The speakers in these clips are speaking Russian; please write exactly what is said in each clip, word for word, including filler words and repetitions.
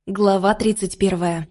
Глава тридцать первая.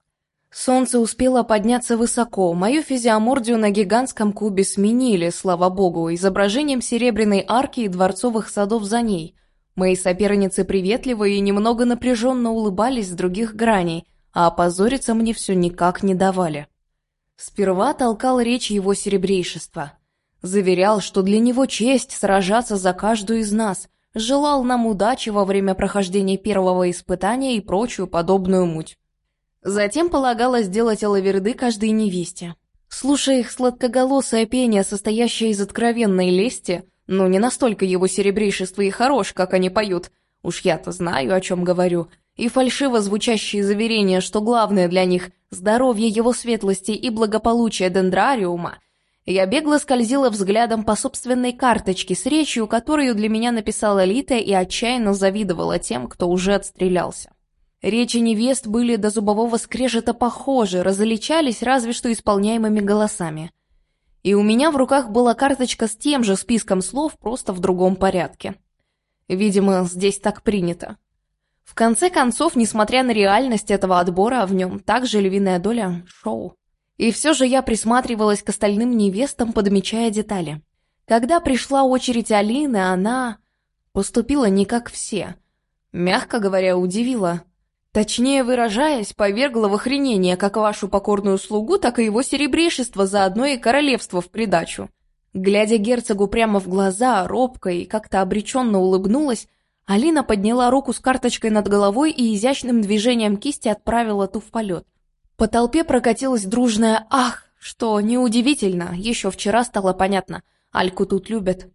Солнце успело подняться высоко, мою физиомордию на гигантском кубе сменили, слава богу, изображением серебряной арки и дворцовых садов за ней. Мои соперницы приветливо и немного напряженно улыбались с других граней, а опозориться мне все никак не давали. Сперва толкал речь его серебрейшества. Заверял, что для него честь сражаться за каждую из нас, желал нам удачи во время прохождения первого испытания и прочую подобную муть. Затем полагалось сделать алаверды каждой невесте. Слушая их сладкоголосое пение, состоящее из откровенной лести, но не настолько его серебрейшество и хорош, как они поют, уж я-то знаю, о чем говорю, и фальшиво звучащие заверения, что главное для них – здоровье его светлости и благополучие дендрариума, я бегло скользила взглядом по собственной карточке с речью, которую для меня написала Лита, и отчаянно завидовала тем, кто уже отстрелялся. Речи невест были до зубового скрежета похожи, различались разве что исполняемыми голосами. И у меня в руках была карточка с тем же списком слов, просто в другом порядке. Видимо, здесь так принято. В конце концов, несмотря на реальность этого отбора, в нем также львиная доля шоу. И все же я присматривалась к остальным невестам, подмечая детали. Когда пришла очередь Алины, она поступила не как все. Мягко говоря, удивила. Точнее выражаясь, повергла в охренение как вашу покорную слугу, так и его серебрейшество, заодно и королевство в придачу. Глядя герцогу прямо в глаза, робко и как-то обреченно улыбнулась, Алина подняла руку с карточкой над головой и изящным движением кисти отправила ту в полет. По толпе прокатилось дружное «Ах!», что неудивительно, еще вчера стало понятно, Альку тут любят.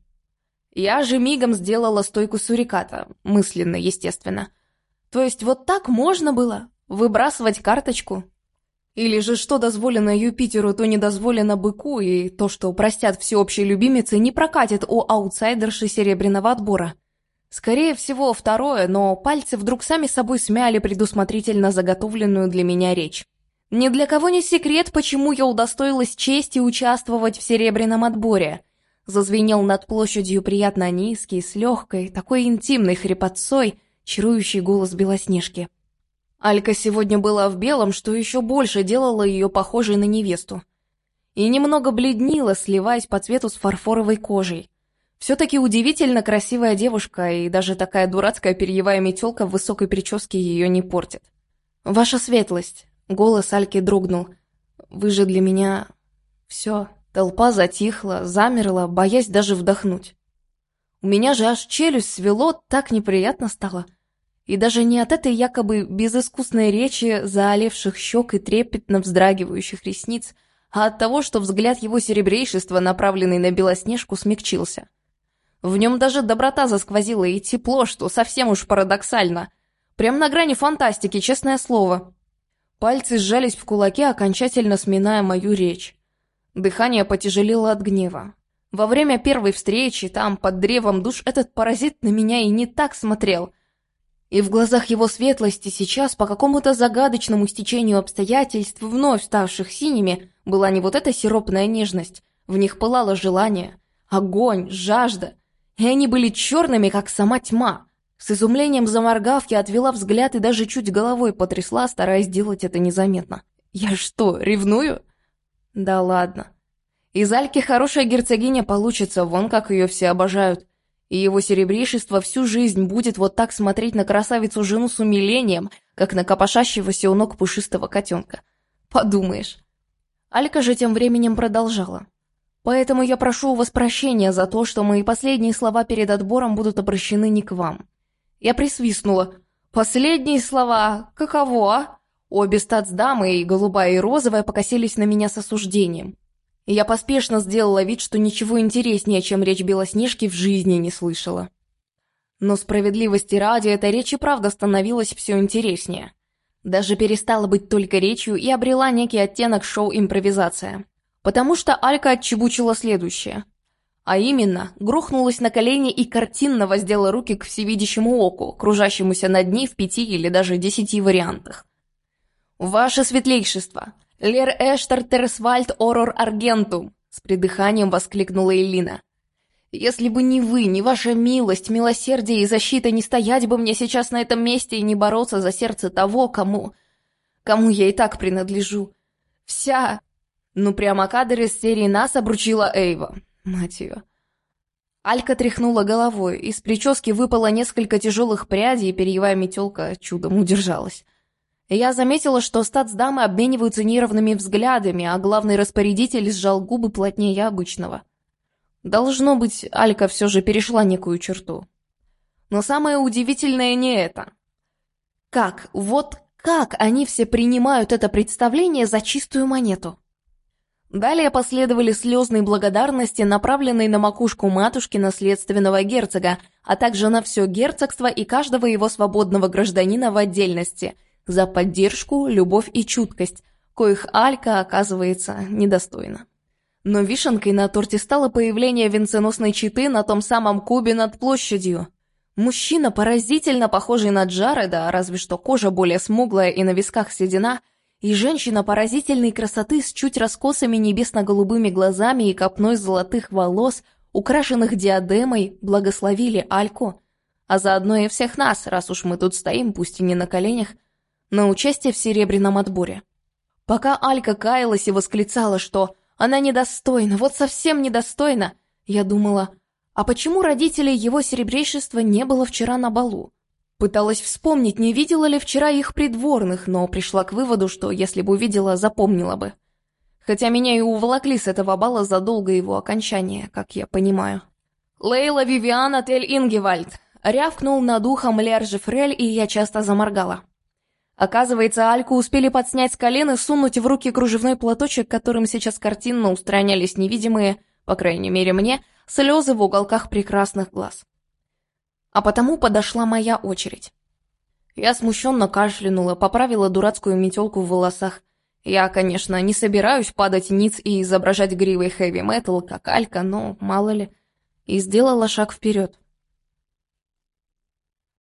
Я же мигом сделала стойку суриката, мысленно, естественно. То есть вот так можно было? Выбрасывать карточку? Или же что дозволено Юпитеру, то не дозволено быку, и то, что простят всеобщей любимице, не прокатит у аутсайдерши серебряного отбора? Скорее всего, второе, но пальцы вдруг сами собой смяли предусмотрительно заготовленную для меня речь. Ни для кого не секрет, почему я удостоилась чести участвовать в серебряном отборе. Зазвенел над площадью приятно низкий, с легкой, такой интимной хрипотцой, чарующий голос Белоснежки. Алька сегодня была в белом, что еще больше делало ее похожей на невесту. И немного бледнела, сливаясь по цвету с фарфоровой кожей. Все-таки удивительно красивая девушка, и даже такая дурацкая перьевая метелка в высокой прическе ее не портит. «Ваша светлость!» — голос Альки дрогнул. «Вы же для меня...» Все, толпа затихла, замерла, боясь даже вдохнуть. У меня же аж челюсть свело, так неприятно стало. И даже не от этой якобы безыскусной речи, заалевших щек и трепетно вздрагивающих ресниц, а от того, что взгляд его серебрейшества, направленный на Белоснежку, смягчился. В нем даже доброта засквозила и тепло, что совсем уж парадоксально. Прям на грани фантастики, честное слово. Пальцы сжались в кулаки, окончательно сминая мою речь. Дыхание потяжелело от гнева. Во время первой встречи, там, под древом душ, этот паразит на меня и не так смотрел. И в глазах его светлости сейчас, по какому-то загадочному стечению обстоятельств, вновь ставших синими, была не вот эта сиропная нежность. В них пылало желание, огонь, жажда. И они были черными, как сама тьма. С изумлением заморгав, я отвела взгляд и даже чуть головой потрясла, стараясь сделать это незаметно. Я что, ревную? Да ладно. Из Альки хорошая герцогиня получится, вон как ее все обожают. И его серебрейшество всю жизнь будет вот так смотреть на красавицу-жену с умилением, как на копошащегося у ног пушистого котенка. Подумаешь. Алька же тем временем продолжала. Поэтому я прошу у вас прощения за то, что мои последние слова перед отбором будут обращены не к вам. Я присвистнула. Последние слова? Каково, а? Обе статсдамы, и голубая, и розовая, покосились на меня с осуждением. И я поспешно сделала вид, что ничего интереснее, чем речь Белоснежки, в жизни не слышала. Но справедливости ради, эта речь и правда становилась все интереснее. Даже перестала быть только речью и обрела некий оттенок шоу-импровизация. Потому что Алька отчебучила следующее. А именно, грохнулась на колени и картинно воздела руки к всевидящему оку, кружащемуся над ней в пяти или даже десяти вариантах. «Ваше светлейшество! Лер Эштар Терсвальд Орор Аргентум!» — с придыханием воскликнула Элина. Если бы не вы, не ваша милость, милосердие и защита, не стоять бы мне сейчас на этом месте и не бороться за сердце того, кому... кому я и так принадлежу. Вся... Ну прямо кадр из серии «Нас обручила Эйва». Мать ее. Алька тряхнула головой, из прически выпало несколько тяжелых прядей, и перьевая метелка чудом удержалась. Я заметила, что статсдамы обмениваются неровными взглядами, а главный распорядитель сжал губы плотнее обычного. Должно быть, Алька все же перешла некую черту. Но самое удивительное не это. Как, вот как они все принимают это представление за чистую монету? Далее последовали слезные благодарности, направленные на макушку матушки наследственного герцога, а также на все герцогство и каждого его свободного гражданина в отдельности, за поддержку, любовь и чуткость, коих Алька, оказывается, недостойна. Но вишенкой на торте стало появление венценосной четы на том самом кубе над площадью. Мужчина, поразительно похожий на Джареда, разве что кожа более смуглая и на висках седина, и женщина поразительной красоты с чуть раскосыми небесно-голубыми глазами и копной золотых волос, украшенных диадемой, благословили Альку, а заодно и всех нас, раз уж мы тут стоим, пусть и не на коленях, на участие в серебряном отборе. Пока Алька каялась и восклицала, что она недостойна, вот совсем недостойна, я думала, а почему родителей его серебрейшества не было вчера на балу? Пыталась вспомнить, не видела ли вчера их придворных, но пришла к выводу, что если бы увидела, запомнила бы. Хотя меня и уволокли с этого бала задолго его окончания, как я понимаю. «Лейла Вивиан, отель Ингевальд!» Рявкнул над ухом Лер Жефрель, и я часто заморгала. Оказывается, Альку успели подснять с колен и сунуть в руки кружевной платочек, которым сейчас картинно устранялись невидимые, по крайней мере мне, слезы в уголках прекрасных глаз. А потому подошла моя очередь. Я смущенно кашлянула, поправила дурацкую метелку в волосах. Я, конечно, не собираюсь падать ниц и изображать гривой хэви-метал, как Алька, но мало ли. И сделала шаг вперед.